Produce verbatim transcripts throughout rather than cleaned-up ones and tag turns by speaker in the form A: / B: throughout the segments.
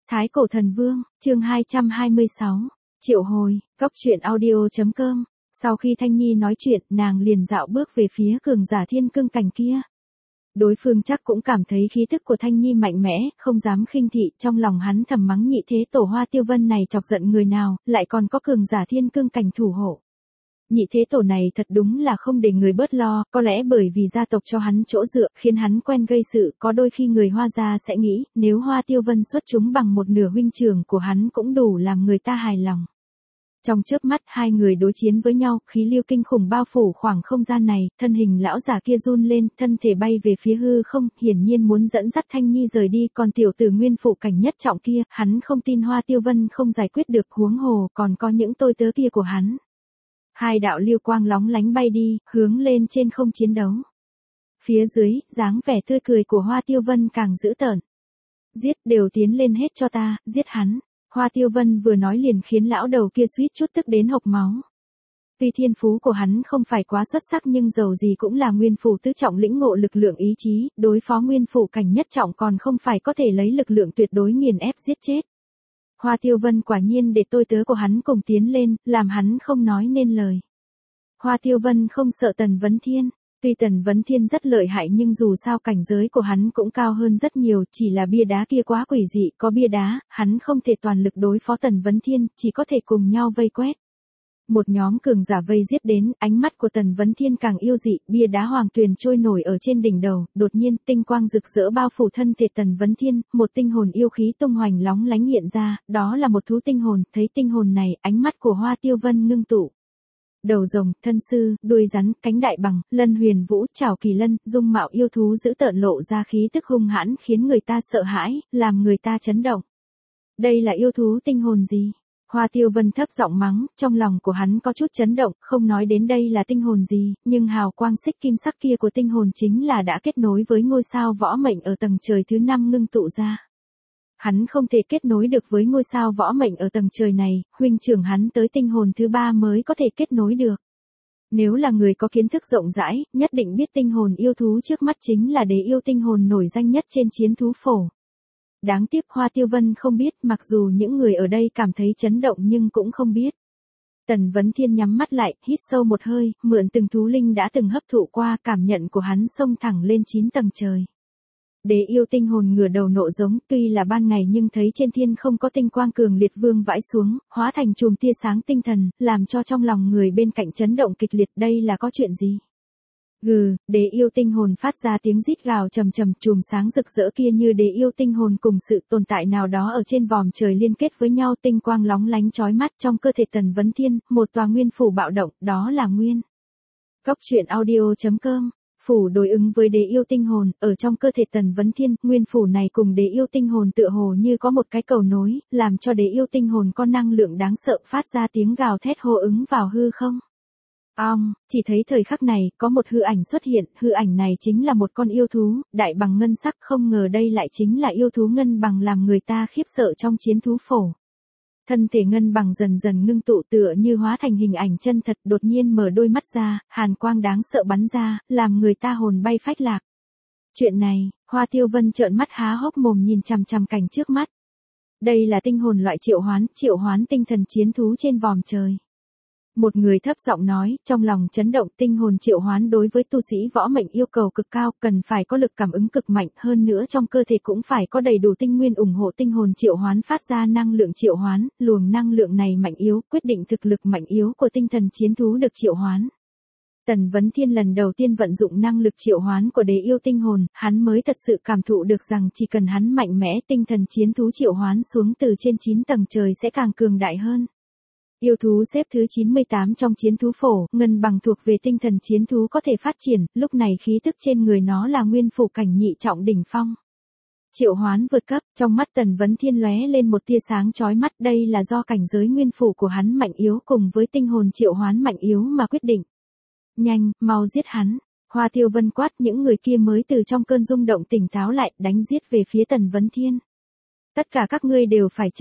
A: Thái Cổ Thần Vương, chương hai trăm hai mươi sáu, triệu hồi, góc truyện audio.com. Sau khi Thanh Nhi nói chuyện, nàng liền dạo bước về phía cường giả thiên cương cảnh kia. Đối phương chắc cũng cảm thấy khí tức của Thanh Nhi mạnh mẽ, không dám khinh thị, trong lòng hắn thầm mắng nhị thế tổ Hoa Tiêu Vân này chọc giận người nào, lại còn có cường giả thiên cương cảnh thủ hộ. Nhị thế tổ này thật đúng là không để người bớt lo, có lẽ bởi vì gia tộc cho hắn chỗ dựa, khiến hắn quen gây sự, có đôi khi người Hoa gia sẽ nghĩ, nếu Hoa Tiêu Vân xuất chúng bằng một nửa huynh trưởng của hắn cũng đủ làm người ta hài lòng. Trong chớp mắt hai người đối chiến với nhau, khí lưu kinh khủng bao phủ khoảng không gian này, thân hình lão giả kia run lên, thân thể bay về phía hư không, hiển nhiên muốn dẫn dắt Thanh Nhi rời đi, còn tiểu tử nguyên phụ cảnh nhất trọng kia, hắn không tin Hoa Tiêu Vân không giải quyết được, huống hồ còn có những tôi tớ kia của hắn. Hai đạo lưu quang lóng lánh bay đi, hướng lên trên không chiến đấu. Phía dưới, dáng vẻ tươi cười của Hoa Tiêu Vân càng dữ tợn. Giết, đều tiến lên hết cho ta, giết hắn. Hoa Tiêu Vân vừa nói liền khiến lão đầu kia suýt chút tức đến hộc máu. Tuy thiên phú của hắn không phải quá xuất sắc nhưng dầu gì cũng là nguyên phủ tứ trọng lĩnh ngộ lực lượng ý chí, đối phó nguyên phủ cảnh nhất trọng còn không phải có thể lấy lực lượng tuyệt đối nghiền ép giết chết. Hoa Tiêu Vân quả nhiên để tôi tớ của hắn cùng tiến lên, làm hắn không nói nên lời. Hoa Tiêu Vân không sợ Tần Vấn Thiên. Tuy Tần Vấn Thiên rất lợi hại nhưng dù sao cảnh giới của hắn cũng cao hơn rất nhiều, chỉ là bia đá kia quá quỷ dị, có bia đá, hắn không thể toàn lực đối phó Tần Vấn Thiên, chỉ có thể cùng nhau vây quét. Một nhóm cường giả vây giết đến, ánh mắt của Tần Vấn Thiên càng yêu dị, bia đá hoàng tuyền trôi nổi ở trên đỉnh đầu, đột nhiên tinh quang rực rỡ bao phủ thân thể Tần Vấn Thiên, một tinh hồn yêu khí tung hoành lóng lánh hiện ra, đó là một thú tinh hồn, thấy tinh hồn này, ánh mắt của Hoa Tiêu Vân ngưng tụ. Đầu rồng, thân sư, đuôi rắn, cánh đại bằng, lân huyền vũ, chảo kỳ lân, dung mạo yêu thú giữ tợn lộ ra khí tức hung hãn khiến người ta sợ hãi, làm người ta chấn động. Đây là yêu thú tinh hồn gì? Hoa Tiêu Vân thấp giọng mắng, trong lòng của hắn có chút chấn động, không nói đến đây là tinh hồn gì, nhưng hào quang xích kim sắc kia của tinh hồn chính là đã kết nối với ngôi sao võ mệnh ở tầng trời thứ năm ngưng tụ ra. Hắn không thể kết nối được với ngôi sao võ mệnh ở tầng trời này, huynh trưởng hắn tới tinh hồn thứ ba mới có thể kết nối được. Nếu là người có kiến thức rộng rãi, nhất định biết tinh hồn yêu thú trước mắt chính là đế yêu tinh hồn nổi danh nhất trên chiến thú phổ. Đáng tiếc Hoa Tiêu Vân không biết, mặc dù những người ở đây cảm thấy chấn động nhưng cũng không biết. Tần Vấn Thiên nhắm mắt lại, hít sâu một hơi, mượn từng thú linh đã từng hấp thụ qua, cảm nhận của hắn xông thẳng lên chín tầng trời. Đế yêu tinh hồn ngửa đầu nộ giống, tuy là ban ngày nhưng thấy trên thiên không có tinh quang cường liệt vương vãi xuống, hóa thành chùm tia sáng tinh thần, làm cho trong lòng người bên cạnh chấn động kịch liệt, đây là có chuyện gì? Gừ, đế yêu tinh hồn phát ra tiếng rít gào trầm trầm, chùm sáng rực rỡ kia như đế yêu tinh hồn cùng sự tồn tại nào đó ở trên vòm trời liên kết với nhau, tinh quang lóng lánh chói mắt trong cơ thể Tần Vấn Thiên, một tòa nguyên phủ bạo động, đó là nguyên. Góc truyện audio.com. Phủ đối ứng với đế yêu tinh hồn, ở trong cơ thể Tần Vấn Thiên, nguyên phủ này cùng đế yêu tinh hồn tựa hồ như có một cái cầu nối, làm cho đế yêu tinh hồn có năng lượng đáng sợ phát ra tiếng gào thét hô ứng vào hư không. Ong, chỉ thấy thời khắc này, có một hư ảnh xuất hiện, hư ảnh này chính là một con yêu thú, đại bằng ngân sắc, không ngờ đây lại chính là yêu thú ngân bằng làm người ta khiếp sợ trong chiến thú phổ. Thân thể ngân bằng dần dần ngưng tụ tựa như hóa thành hình ảnh chân thật, đột nhiên mở đôi mắt ra, hàn quang đáng sợ bắn ra, làm người ta hồn bay phách lạc. Chuyện này, Hoa Tiêu Vân trợn mắt há hốc mồm nhìn chằm chằm cảnh trước mắt. Đây là tinh hồn loại triệu hoán, triệu hoán tinh thần chiến thú trên vòm trời. Một người thấp giọng nói, trong lòng chấn động, tinh hồn triệu hoán đối với tu sĩ võ mệnh yêu cầu cực cao, cần phải có lực cảm ứng cực mạnh, hơn nữa trong cơ thể cũng phải có đầy đủ tinh nguyên ủng hộ tinh hồn triệu hoán phát ra năng lượng triệu hoán, luồng năng lượng này mạnh yếu, quyết định thực lực mạnh yếu của tinh thần chiến thú được triệu hoán. Tần Vấn Thiên lần đầu tiên vận dụng năng lực triệu hoán của đế yêu tinh hồn, hắn mới thật sự cảm thụ được rằng chỉ cần hắn mạnh mẽ, tinh thần chiến thú triệu hoán xuống từ trên chín tầng trời sẽ càng cường đại hơn. Yêu thú xếp thứ chín mươi tám trong chiến thú phổ, ngân bằng thuộc về tinh thần chiến thú có thể phát triển, lúc này khí tức trên người nó là nguyên phủ cảnh nhị trọng đỉnh phong. Triệu hoán vượt cấp, trong mắt Tần Vấn Thiên lóe lên một tia sáng chói mắt, đây là do cảnh giới nguyên phủ của hắn mạnh yếu cùng với tinh hồn triệu hoán mạnh yếu mà quyết định. Nhanh, mau giết hắn. Hoa Tiêu Vân quát, những người kia mới từ trong cơn rung động tỉnh táo lại, đánh giết về phía Tần Vấn Thiên. Tất cả các ngươi đều phải chết.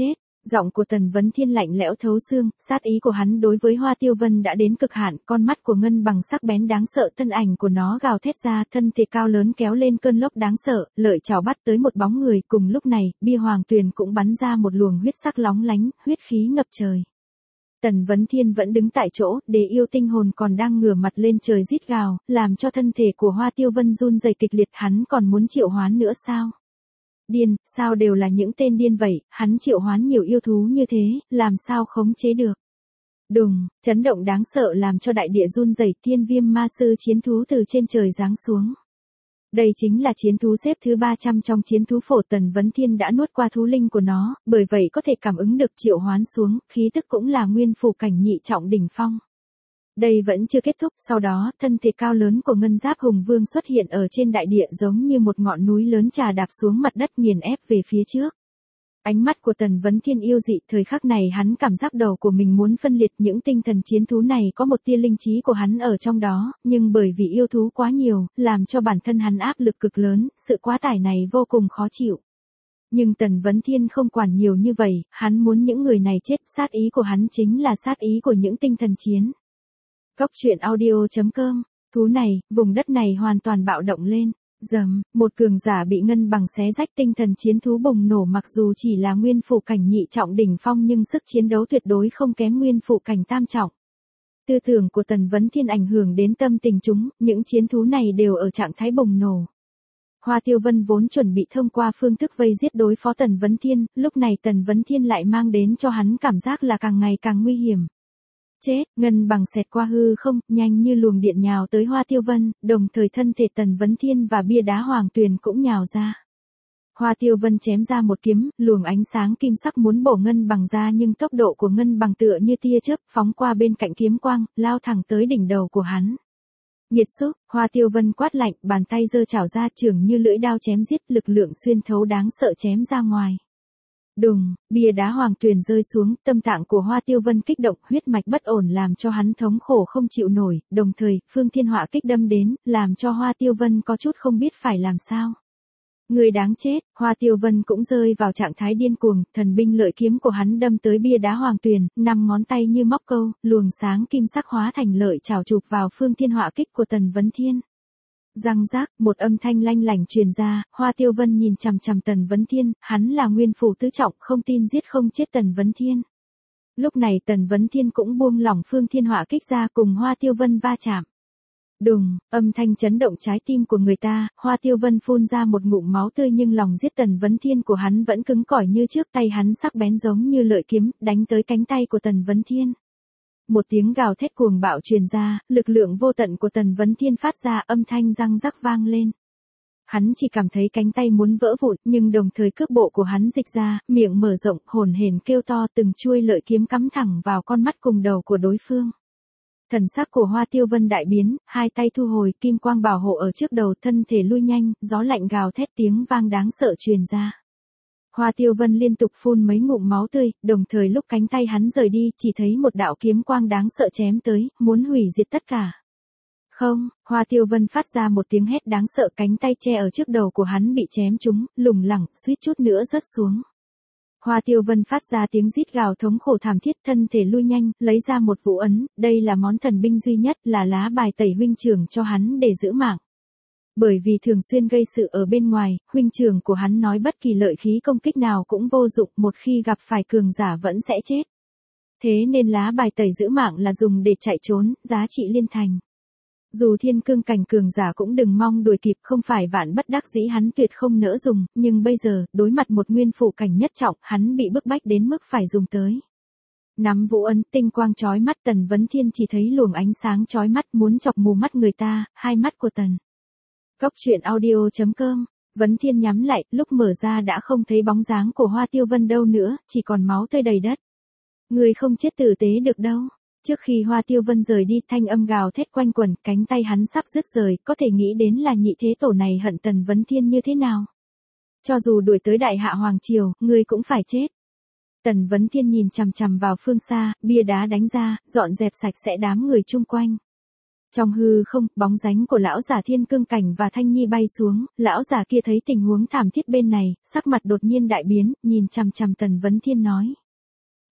A: Giọng của Tần Vấn Thiên lạnh lẽo thấu xương, sát ý của hắn đối với Hoa Tiêu Vân đã đến cực hạn, con mắt của ngân bằng sắc bén đáng sợ, thân ảnh của nó gào thét ra, thân thể cao lớn kéo lên cơn lốc đáng sợ, lợi chảo bắt tới một bóng người, cùng lúc này, bia hoàng tuyền cũng bắn ra một luồng huyết sắc lóng lánh, huyết khí ngập trời. Tần Vấn Thiên vẫn đứng tại chỗ, Đế yêu tinh hồn còn đang ngửa mặt lên trời rít gào, làm cho thân thể của Hoa Tiêu Vân run rẩy kịch liệt, hắn còn muốn triệu hoán nữa sao? Điên, sao đều là những tên điên vậy, hắn triệu hoán nhiều yêu thú như thế, làm sao khống chế được? Đùng, chấn động đáng sợ làm cho đại địa run rẩy, Thiên Viêm Ma Sư chiến thú từ trên trời giáng xuống. Đây chính là chiến thú xếp thứ ba trăm trong chiến thú phổ. Tần Vấn Thiên đã nuốt qua thú linh của nó, bởi vậy có thể cảm ứng được triệu hoán xuống, khí tức cũng là nguyên phủ cảnh nhị trọng đỉnh phong. Đây vẫn chưa kết thúc, sau đó, thân thể cao lớn của Ngân Giáp Hùng Vương xuất hiện ở trên đại địa giống như một ngọn núi lớn trà đạp xuống mặt đất nghiền ép về phía trước. Ánh mắt của Tần Vấn Thiên yêu dị, thời khắc này hắn cảm giác đầu của mình muốn phân liệt, những tinh thần chiến thú này có một tia linh trí của hắn ở trong đó, nhưng bởi vì yêu thú quá nhiều, làm cho bản thân hắn áp lực cực lớn, sự quá tải này vô cùng khó chịu. Nhưng Tần Vấn Thiên không quản nhiều như vậy, hắn muốn những người này chết, sát ý của hắn chính là sát ý của những tinh thần chiến. Góc truyện audio chấm com, thú này, vùng đất này hoàn toàn bạo động lên. Dầm, một cường giả bị ngân bằng xé rách, tinh thần chiến thú bùng nổ, mặc dù chỉ là nguyên phủ cảnh nhị trọng đỉnh phong nhưng sức chiến đấu tuyệt đối không kém nguyên phủ cảnh tam trọng. Tư tưởng của Tần Vấn Thiên ảnh hưởng đến tâm tình chúng, những chiến thú này đều ở trạng thái bùng nổ. Hoa Tiêu Vân vốn chuẩn bị thông qua phương thức vây giết đối phó Tần Vấn Thiên, lúc này Tần Vấn Thiên lại mang đến cho hắn cảm giác là càng ngày càng nguy hiểm. Chết, ngân bằng xẹt qua hư không, nhanh như luồng điện nhào tới Hoa Tiêu Vân, đồng thời thân thể Tần Vấn Thiên và bia đá hoàng tuyền cũng nhào ra. Hoa Tiêu Vân chém ra một kiếm, luồng ánh sáng kim sắc muốn bổ ngân bằng ra, nhưng tốc độ của ngân bằng tựa như tia chớp phóng qua bên cạnh kiếm quang, lao thẳng tới đỉnh đầu của hắn. Nghiệt xúc, Hoa Tiêu Vân quát lạnh, bàn tay giơ chảo ra, chưởng như lưỡi đao chém giết, lực lượng xuyên thấu đáng sợ chém ra ngoài. Đùng, bia đá hoàng tuyền rơi xuống, tâm tạng của Hoa Tiêu Vân kích động, huyết mạch bất ổn làm cho hắn thống khổ không chịu nổi, đồng thời, phương thiên họa kích đâm đến, làm cho Hoa Tiêu Vân có chút không biết phải làm sao. Người đáng chết, Hoa Tiêu Vân cũng rơi vào trạng thái điên cuồng, thần binh lợi kiếm của hắn đâm tới bia đá hoàng tuyền, năm ngón tay như móc câu, luồng sáng kim sắc hóa thành lợi chảo chụp vào phương thiên họa kích của Tần Vấn Thiên. Răng rác, một âm thanh lanh lảnh truyền ra, Hoa Tiêu Vân nhìn chằm chằm Tần Vấn Thiên, hắn là nguyên phủ tứ trọng, không tin giết không chết Tần Vấn Thiên. Lúc này Tần Vấn Thiên cũng buông lỏng phương thiên họa kích ra, cùng Hoa Tiêu Vân va chạm. Đùng, âm thanh chấn động trái tim của người ta, Hoa Tiêu Vân phun ra một ngụm máu tươi, nhưng lòng giết Tần Vấn Thiên của hắn vẫn cứng cỏi như trước, tay hắn sắc bén giống như lợi kiếm, đánh tới cánh tay của Tần Vấn Thiên. Một tiếng gào thét cuồng bạo truyền ra, lực lượng vô tận của Tần Vấn Thiên phát ra, âm thanh răng rắc vang lên. Hắn chỉ cảm thấy cánh tay muốn vỡ vụn, nhưng đồng thời cước bộ của hắn dịch ra, miệng mở rộng, hồn hển kêu to, từng chuôi lợi kiếm cắm thẳng vào con mắt cùng đầu của đối phương. Thần sắc của Hoa Tiêu Vân đại biến, hai tay thu hồi, kim quang bảo hộ ở trước đầu, thân thể lui nhanh, gió lạnh gào thét, tiếng vang đáng sợ truyền ra. Hoa Tiêu Vân liên tục phun mấy ngụm máu tươi, đồng thời lúc cánh tay hắn rời đi, chỉ thấy một đạo kiếm quang đáng sợ chém tới, muốn hủy diệt tất cả. Không, Hoa Tiêu Vân phát ra một tiếng hét đáng sợ, cánh tay che ở trước đầu của hắn bị chém trúng, lủng lẳng, suýt chút nữa rớt xuống. Hoa Tiêu Vân phát ra tiếng rít gào thống khổ thảm thiết, thân thể lui nhanh, lấy ra một vũ ấn, đây là món thần binh duy nhất, là lá bài tẩy huynh trưởng cho hắn để giữ mạng. Bởi vì thường xuyên gây sự ở bên ngoài, huynh trưởng của hắn nói bất kỳ lợi khí công kích nào cũng vô dụng, một khi gặp phải cường giả vẫn sẽ chết. Thế nên lá bài tẩy giữ mạng là dùng để chạy trốn, giá trị liên thành. Dù thiên cương cảnh cường giả cũng đừng mong đuổi kịp, không phải vạn bất đắc dĩ hắn tuyệt không nỡ dùng, nhưng bây giờ, đối mặt một nguyên phủ cảnh nhất trọng, hắn bị bức bách đến mức phải dùng tới. Nắm vũ ấn, tinh quang chói mắt, Tần Vấn Thiên chỉ thấy luồng ánh sáng chói mắt muốn chọc mù mắt người ta, hai mắt của Tần. Góc truyện audio chấm com, Vấn Thiên nhắm lại, lúc mở ra đã không thấy bóng dáng của Hoa Tiêu Vân đâu nữa, chỉ còn máu tươi đầy đất. Người không chết tử tế được đâu. Trước khi Hoa Tiêu Vân rời đi, thanh âm gào thét quanh quẩn, cánh tay hắn sắp rứt rời, có thể nghĩ đến là nhị thế tổ này hận Tần Vấn Thiên như thế nào. Cho dù đuổi tới đại hạ hoàng triều, người cũng phải chết. Tần Vấn Thiên nhìn chằm chằm vào phương xa, bia đá đánh ra, dọn dẹp sạch sẽ đám người chung quanh. Trong hư không, bóng dáng của lão giả thiên cương cảnh và Thanh Nhi bay xuống, lão giả kia thấy tình huống thảm thiết bên này, sắc mặt đột nhiên đại biến, nhìn chằm chằm Tần Vấn Thiên nói.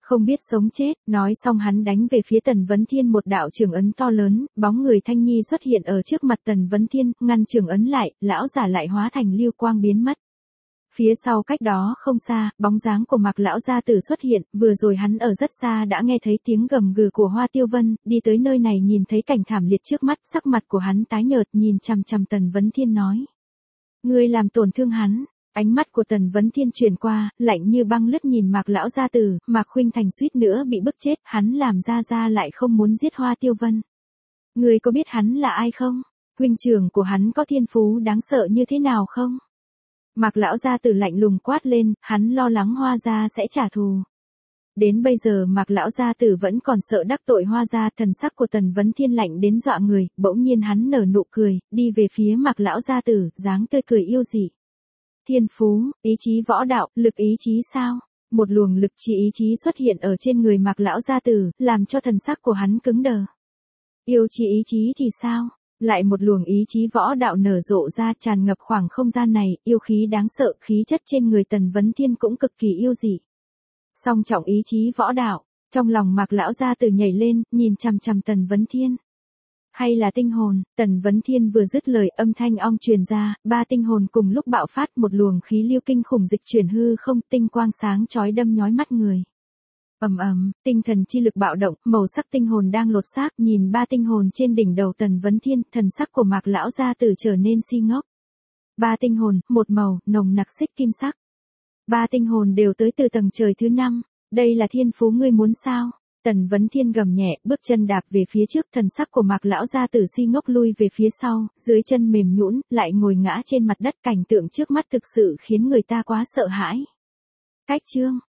A: Không biết sống chết, nói xong hắn đánh về phía Tần Vấn Thiên một đạo trường ấn to lớn, bóng người Thanh Nhi xuất hiện ở trước mặt Tần Vấn Thiên, ngăn trường ấn lại, lão giả lại hóa thành lưu quang biến mất. Phía sau cách đó không xa, bóng dáng của Mạc lão gia tử xuất hiện, vừa rồi hắn ở rất xa đã nghe thấy tiếng gầm gừ của Hoa Tiêu Vân, đi tới nơi này nhìn thấy cảnh thảm liệt trước mắt, sắc mặt của hắn tái nhợt nhìn chằm chằm Tần Vấn Thiên nói. Ngươi làm tổn thương hắn. Ánh mắt của Tần Vấn Thiên chuyển qua, lạnh như băng lướt nhìn Mạc lão gia tử, Mạc Khuynh Thành suýt nữa bị bức chết, hắn làm ra ra lại không muốn giết Hoa Tiêu Vân. Ngươi có biết hắn là ai không? Huynh trưởng của hắn có thiên phú đáng sợ như thế nào không? Mạc lão gia tử lạnh lùng quát lên, hắn lo lắng Hoa gia sẽ trả thù. Đến bây giờ Mạc lão gia tử vẫn còn sợ đắc tội Hoa gia, thần sắc của Tần Vấn Thiên lạnh đến dọa người, bỗng nhiên hắn nở nụ cười, đi về phía Mạc lão gia tử, dáng tươi cười yêu dị. Thiên phú, ý chí võ đạo, lực ý chí sao? Một luồng lực chi ý chí xuất hiện ở trên người Mạc lão gia tử, làm cho thần sắc của hắn cứng đờ. Yêu chi ý chí thì sao? Lại một luồng ý chí võ đạo nở rộ ra, tràn ngập khoảng không gian này, yêu khí đáng sợ, khí chất trên người Tần Vấn Thiên cũng cực kỳ yêu dị. Song trọng ý chí võ đạo, trong lòng Mạc lão gia tử nhảy lên, nhìn chằm chằm Tần Vấn Thiên. Hay là tinh hồn? Tần Vấn Thiên vừa dứt lời, âm thanh ong truyền ra, ba tinh hồn cùng lúc bạo phát, một luồng khí lưu kinh khủng dịch chuyển hư không, tinh quang sáng chói đâm nhói mắt người. Ầm ầm, tinh thần chi lực bạo động, màu sắc tinh hồn đang lột xác, nhìn ba tinh hồn trên đỉnh đầu Tần Vấn Thiên, thần sắc của Mạc lão gia tử trở nên si ngốc. Ba tinh hồn, một màu, nồng nặc xích kim sắc. Ba tinh hồn đều tới từ tầng trời thứ năm, đây là thiên phú ngươi muốn sao? Tần Vấn Thiên gầm nhẹ, bước chân đạp về phía trước, thần sắc của Mạc lão gia tử si ngốc lui về phía sau, dưới chân mềm nhũn, lại ngồi ngã trên mặt đất, cảnh tượng trước mắt thực sự khiến người ta quá sợ hãi. Cách chương